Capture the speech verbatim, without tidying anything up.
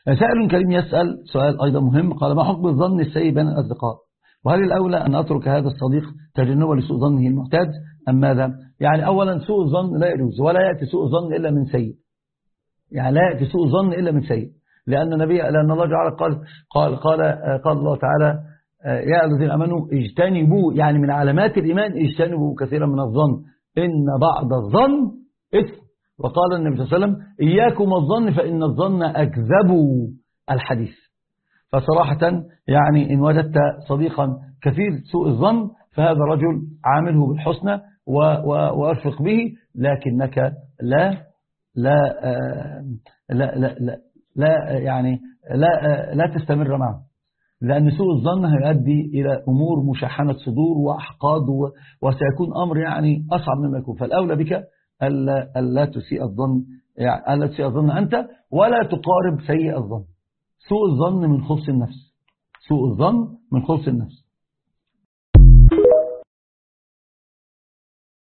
سائل كريم يسأل سؤال أيضا مهم، قال: ما حكم الظن السيء بين الأصدقاء؟ وهل الأولى أن أترك هذا الصديق تجنبا لسوء ظنه المعتاد أم ماذا؟ يعني أولا سوء الظن لا يجوز، ولا يأتي سوء الظن إلا من سيء، يعني لا يأتي سوء الظن إلا من سيء، لأن النبي لأن الله تعالى قال قال قال قال الله تعالى: يا الذين آمنوا اجتنبوا، يعني من علامات الإيمان اجتنبوا كثيرا من الظن إن بعض الظن إثم. وقال النبي صلى الله عليه وسلم: إياكم الظن فإن الظن أكذب الحديث. فصراحة يعني إن وجدت صديقا كثير سوء الظن فهذا رجل عامله بالحسنى وأرفق به، لكنك لا لا لا لا لا, لا يعني لا لا تستمر معه، لأن سوء الظن هيؤدي إلى أمور مشحنة صدور وأحقاد، وسيكون أمر يعني أصعب مما يكون. فالأولى بك ألا, ألا تسيء الظن، يعني ألا تسيء الظن أنت، ولا تقارب سيء الظن. سوء الظن من خبث النفس، سوء الظن من خبث النفس.